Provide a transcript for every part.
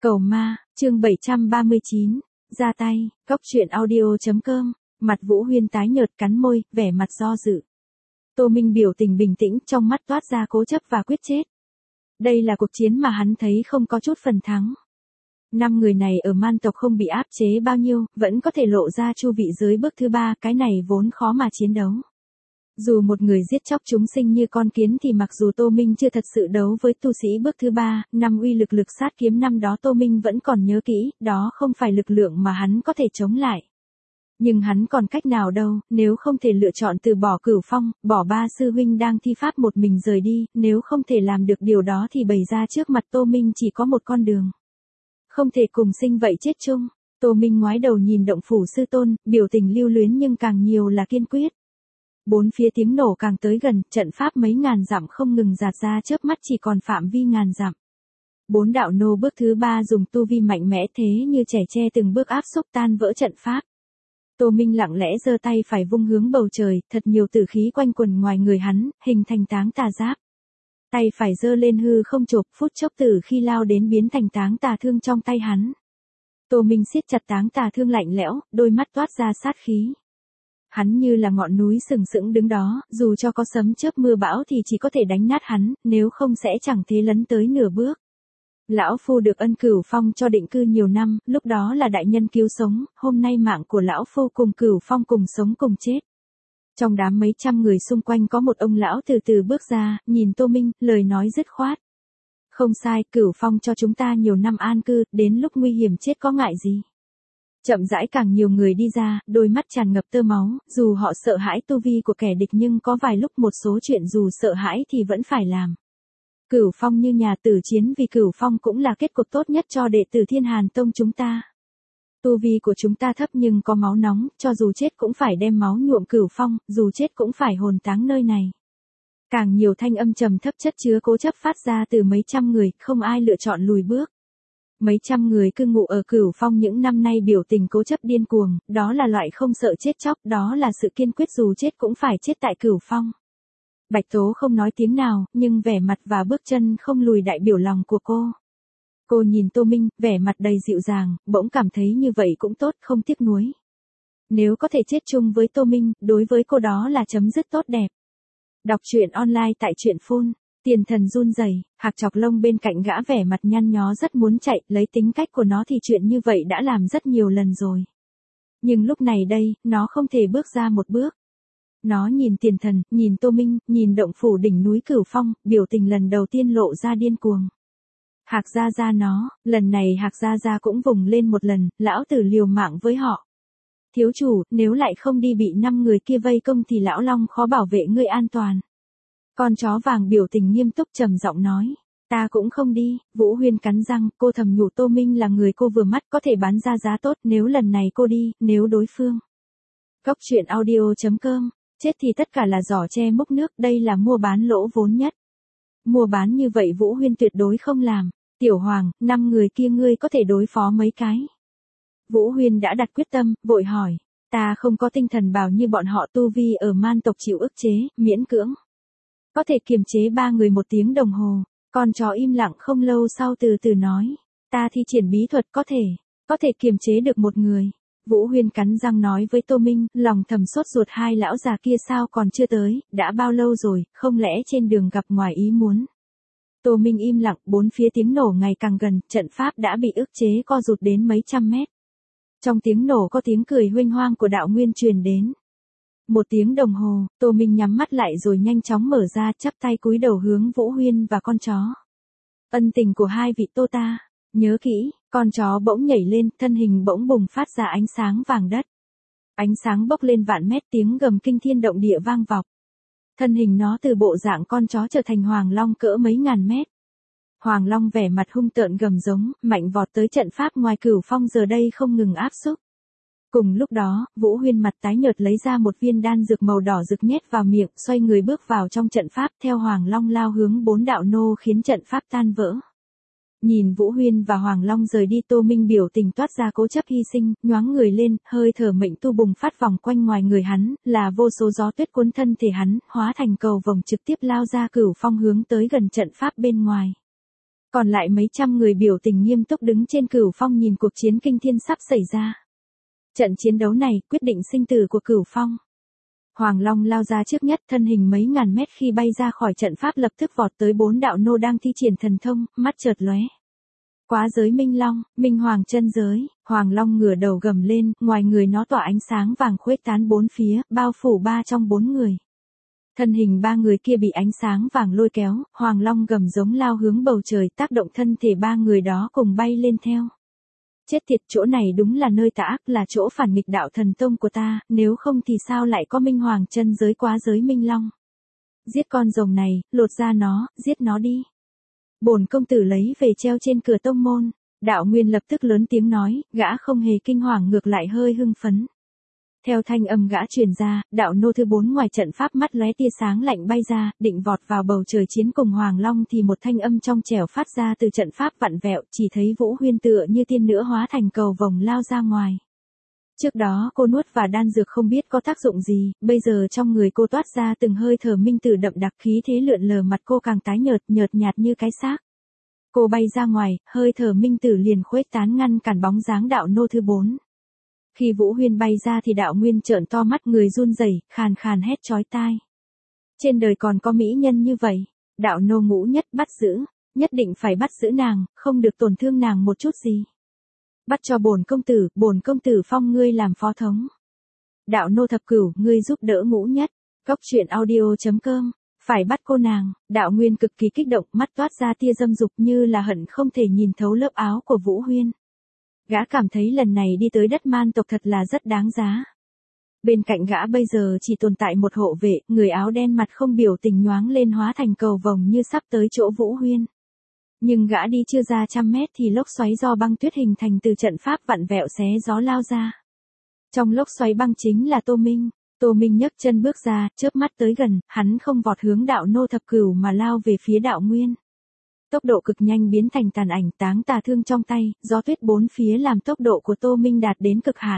Cầu ma, chương 739, ra tay, cóc truyện audio.com, mặt Vũ Huyên tái nhợt cắn môi, vẻ mặt do dự. Tô Minh biểu tình bình tĩnh, trong mắt toát ra cố chấp và quyết chết. Đây là cuộc chiến mà hắn thấy không có chút phần thắng. 5 người này ở man tộc không bị áp chế bao nhiêu, vẫn có thể lộ ra chu vị giới bước thứ 3, cái này vốn khó mà chiến đấu. Dù một người giết chóc chúng sinh như con kiến thì mặc dù Tô Minh chưa thật sự đấu với tu sĩ bước thứ 3, năm uy lực lực sát kiếm năm đó Tô Minh vẫn còn nhớ kỹ, đó không phải lực lượng mà hắn có thể chống lại. Nhưng hắn còn cách nào đâu, nếu không thể lựa chọn từ bỏ Cửu Phong, bỏ ba sư huynh đang thi pháp một mình rời đi, nếu không thể làm được điều đó thì bày ra trước mặt Tô Minh chỉ có một con đường. Không thể cùng sinh vậy chết chung. Tô Minh ngoái đầu nhìn động phủ sư tôn, biểu tình lưu luyến nhưng càng nhiều là kiên quyết. Bốn phía tiếng nổ càng tới gần, trận pháp mấy ngàn dặm không ngừng rạt ra chớp mắt chỉ còn phạm vi ngàn dặm. 4 đạo nô bước thứ 3 dùng tu vi mạnh mẽ thế như trẻ tre từng bước áp xúc tan vỡ trận pháp. Tô Minh lặng lẽ giơ tay phải vung hướng bầu trời, thật nhiều tử khí quanh quần ngoài người hắn, hình thành táng tà giáp. Tay phải giơ lên hư không chộp, phút chốc tử khi lao đến biến thành táng tà thương trong tay hắn. Tô Minh siết chặt táng tà thương lạnh lẽo, đôi mắt toát ra sát khí. Hắn như là ngọn núi sừng sững đứng đó, dù cho có sấm chớp mưa bão thì chỉ có thể đánh nát hắn, nếu không sẽ chẳng thế lấn tới nửa bước. Lão Phu được ân Cửu Phong cho định cư nhiều năm, lúc đó là đại nhân cứu sống, hôm nay mạng của Lão Phu cùng Cửu Phong cùng sống cùng chết. Trong đám mấy trăm người xung quanh có một ông lão từ từ bước ra, nhìn Tô Minh, lời nói dứt khoát. Không sai, Cửu Phong cho chúng ta nhiều năm an cư, đến lúc nguy hiểm chết có ngại gì. Chậm rãi càng nhiều người đi ra, đôi mắt tràn ngập tơ máu, dù họ sợ hãi tu vi của kẻ địch nhưng có vài lúc một số chuyện dù sợ hãi thì vẫn phải làm. Cửu Phong như nhà tử chiến vì Cửu Phong cũng là kết cục tốt nhất cho đệ tử Thiên Hàn Tông chúng ta. Tu vi của chúng ta thấp nhưng có máu nóng, cho dù chết cũng phải đem máu nhuộm Cửu Phong, dù chết cũng phải hồn táng nơi này. Càng nhiều thanh âm trầm thấp chất chứa cố chấp phát ra từ mấy trăm người, không ai lựa chọn lùi bước. Mấy trăm người cư ngụ ở Cửu Phong những năm nay biểu tình cố chấp điên cuồng, đó là loại không sợ chết chóc, đó là sự kiên quyết dù chết cũng phải chết tại Cửu Phong. Bạch Tố không nói tiếng nào, nhưng vẻ mặt và bước chân không lùi đại biểu lòng của cô. Cô nhìn Tô Minh, vẻ mặt đầy dịu dàng, bỗng cảm thấy như vậy cũng tốt, không tiếc nuối. Nếu có thể chết chung với Tô Minh, đối với cô đó là chấm dứt tốt đẹp. Đọc truyện online tại truyện phun. Tiền Thần run rẩy, Hạc Chọc Lông bên cạnh gã vẻ mặt nhăn nhó rất muốn chạy, lấy tính cách của nó thì chuyện như vậy đã làm rất nhiều lần rồi. Nhưng lúc này đây, nó không thể bước ra một bước. Nó nhìn Tiền Thần, nhìn Tô Minh, nhìn động phủ đỉnh núi Cửu Phong, biểu tình lần đầu tiên lộ ra điên cuồng. Hạc Gia Gia nó, lần này Hạc Gia Gia cũng vùng lên một lần, lão tử liều mạng với họ. Thiếu chủ, nếu lại không đi bị 5 người kia vây công thì lão Long khó bảo vệ ngươi an toàn. Con chó vàng biểu tình nghiêm túc trầm giọng nói. Ta cũng không đi. Vũ Huyên cắn răng, cô thầm nhủ Tô Minh là người cô vừa mắt có thể bán ra giá tốt, nếu lần này cô đi, nếu đối phương. Cóc truyện audio.com, chết thì tất cả là giỏ tre múc nước, đây là mua bán lỗ vốn nhất. Mua bán như vậy Vũ Huyên tuyệt đối không làm. Tiểu Hoàng, 5 người kia ngươi có thể đối phó mấy cái. Vũ Huyên đã đặt quyết tâm, vội hỏi. Ta không có tinh thần bào như bọn họ, tu vi ở man tộc chịu ức chế, miễn cưỡng. Có thể kiềm chế 3 người 1 tiếng đồng hồ. Con chó im lặng không lâu sau từ từ nói. Ta thi triển bí thuật có thể kiềm chế được 1 người. Vũ Huyên cắn răng nói với Tô Minh, lòng thầm sốt ruột, 2 lão già kia sao còn chưa tới, đã bao lâu rồi, không lẽ trên đường gặp ngoài ý muốn. Tô Minh im lặng, bốn phía tiếng nổ ngày càng gần, trận pháp đã bị ức chế co rụt đến mấy trăm mét. Trong tiếng nổ có tiếng cười huênh hoang của đạo nguyên truyền đến. 1 tiếng đồng hồ, Tô Minh nhắm mắt lại rồi nhanh chóng mở ra, chắp tay cúi đầu hướng Vũ Huyên và con chó. Ân tình của 2 vị Tô ta, nhớ kỹ. Con chó bỗng nhảy lên, thân hình bỗng bùng phát ra ánh sáng vàng đất. Ánh sáng bốc lên vạn mét, tiếng gầm kinh thiên động địa vang vọng. Thân hình nó từ bộ dạng con chó trở thành Hoàng Long cỡ mấy ngàn mét. Hoàng Long vẻ mặt hung tợn gầm giống, mạnh vọt tới trận pháp ngoài Cửu Phong giờ đây không ngừng áp xúc. Cùng lúc đó, Vũ Huyên mặt tái nhợt lấy ra một viên đan dược màu đỏ rực nhét vào miệng, xoay người bước vào trong trận pháp theo Hoàng Long lao hướng 4 đạo nô khiến trận pháp tan vỡ. Nhìn Vũ Huyên và Hoàng Long rời đi, Tô Minh biểu tình toát ra cố chấp hy sinh, nhoáng người lên, hơi thở mệnh tu bùng phát vòng quanh ngoài người hắn, là vô số gió tuyết cuốn thân thể hắn, hóa thành cầu vồng trực tiếp lao ra Cửu Phong hướng tới gần trận pháp bên ngoài. Còn lại mấy trăm người biểu tình nghiêm túc đứng trên Cửu Phong nhìn cuộc chiến kinh thiên sắp xảy ra. Trận chiến đấu này quyết định sinh tử của Cửu Phong. Hoàng Long lao ra trước nhất, thân hình mấy ngàn mét khi bay ra khỏi trận pháp lập tức vọt tới 4 đạo nô đang thi triển thần thông, mắt chợt lóe. Quá giới Minh Long, Minh Hoàng chân giới, Hoàng Long ngửa đầu gầm lên, ngoài người nó tỏa ánh sáng vàng khuếch tán bốn phía, bao phủ 3 trong 4 người. Thân hình 3 người kia bị ánh sáng vàng lôi kéo, Hoàng Long gầm giống lao hướng bầu trời, tác động thân thể 3 người đó cùng bay lên theo. Chết tiệt, chỗ này đúng là nơi tà ác, là chỗ phản nghịch đạo thần tông của ta, nếu không thì sao lại có Minh Hoàng chân giới quá giới Minh Long. Giết con rồng này, lột da nó, giết nó đi. Bổn công tử lấy về treo trên cửa tông môn. Đạo Nguyên lập tức lớn tiếng nói, gã không hề kinh hoàng, ngược lại hơi hưng phấn. Theo thanh âm gã truyền ra, đạo nô thứ 4 ngoài trận pháp mắt lóe tia sáng lạnh bay ra, định vọt vào bầu trời chiến cùng Hoàng Long thì một thanh âm trong trẻo phát ra từ trận pháp vặn vẹo, chỉ thấy Vũ Huyên tựa như tiên nữ hóa thành cầu vồng lao ra ngoài. Trước đó cô nuốt và đan dược không biết có tác dụng gì, bây giờ trong người cô toát ra từng hơi thở minh tử đậm đặc, khí thế lượn lờ, mặt cô càng tái nhợt nhạt như cái xác. Cô bay ra ngoài, hơi thở minh tử liền khuếch tán ngăn cản bóng dáng đạo nô thứ 4. Khi Vũ Huyên bay ra thì Đạo Nguyên trợn to mắt, người run rẩy, khàn khàn hét chói tai. Trên đời còn có mỹ nhân như vậy, đạo nô ngũ nhất bắt giữ, nhất định phải bắt giữ nàng, không được tổn thương nàng một chút gì. Bắt cho bổn công tử phong ngươi làm phó thống. Đạo nô thập cửu, ngươi giúp đỡ ngũ nhất. Cốc truyện audio.com, phải bắt cô nàng. Đạo Nguyên cực kỳ kích động, mắt toát ra tia dâm dục như là hận không thể nhìn thấu lớp áo của Vũ Huyên. Gã cảm thấy lần này đi tới đất man tộc thật là rất đáng giá. Bên cạnh gã bây giờ chỉ tồn tại một hộ vệ, người áo đen mặt không biểu tình nhoáng lên hóa thành cầu vồng như sắp tới chỗ Vũ Huyên. Nhưng gã đi chưa ra 100 mét thì lốc xoáy do băng tuyết hình thành từ trận pháp vặn vẹo xé gió lao ra. Trong lốc xoáy băng chính là Tô Minh. Tô Minh nhấc chân bước ra, chớp mắt tới gần, hắn không vọt hướng đạo nô thập cửu mà lao về phía Đạo Nguyên. Tốc độ cực nhanh biến thành tàn ảnh, táng tà thương trong tay, gió tuyết bốn phía làm tốc độ của Tô Minh đạt đến cực hạn.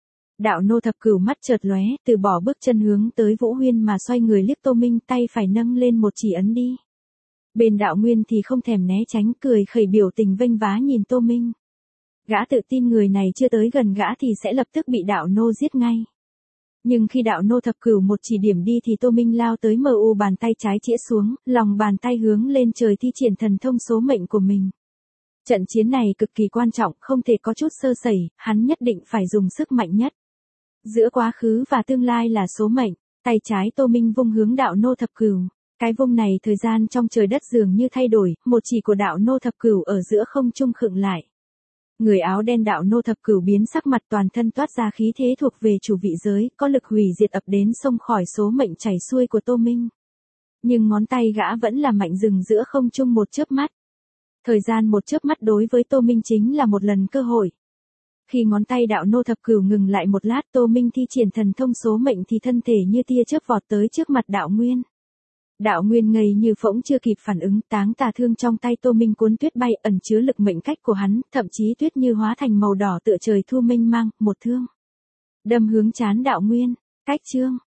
Đạo nô thập cửu mắt chợt lóe, từ bỏ bước chân hướng tới Vũ Huyên mà xoay người liếc Tô Minh, tay phải nâng lên một chỉ ấn đi. Bên Đạo Nguyên thì không thèm né tránh, cười khẩy biểu tình vênh vá nhìn Tô Minh. Gã tự tin người này chưa tới gần gã thì sẽ lập tức bị đạo nô giết ngay. Nhưng khi đạo nô thập cửu một chỉ điểm đi thì Tô Minh lao tới mu bàn tay trái chĩa xuống, lòng bàn tay hướng lên trời thi triển thần thông số mệnh của mình. Trận chiến này cực kỳ quan trọng, không thể có chút sơ sẩy, hắn nhất định phải dùng sức mạnh nhất. Giữa quá khứ và tương lai là số mệnh, tay trái Tô Minh vung hướng đạo nô thập cửu. Cái vung này thời gian trong trời đất dường như thay đổi, một chỉ của đạo nô thập cửu ở giữa không trung khựng lại. Người áo đen đạo nô thập cửu biến sắc mặt, toàn thân toát ra khí thế thuộc về chủ vị giới, có lực hủy diệt ập đến xông khỏi số mệnh chảy xuôi của Tô Minh. Nhưng ngón tay gã vẫn là mạnh dừng giữa không trung một chớp mắt. Thời gian một chớp mắt đối với Tô Minh chính là một lần cơ hội. Khi ngón tay đạo nô thập cửu ngừng lại một lát, Tô Minh thi triển thần thông số mệnh thì thân thể như tia chớp vọt tới trước mặt Đạo Nguyên. Đạo Nguyên ngây như phỗng chưa kịp phản ứng, táng tà thương trong tay Tô Minh cuốn tuyết bay, ẩn chứa lực mệnh cách của hắn, thậm chí tuyết như hóa thành màu đỏ tựa trời thu mênh mang, một thương đâm hướng trán Đạo Nguyên. Cách chương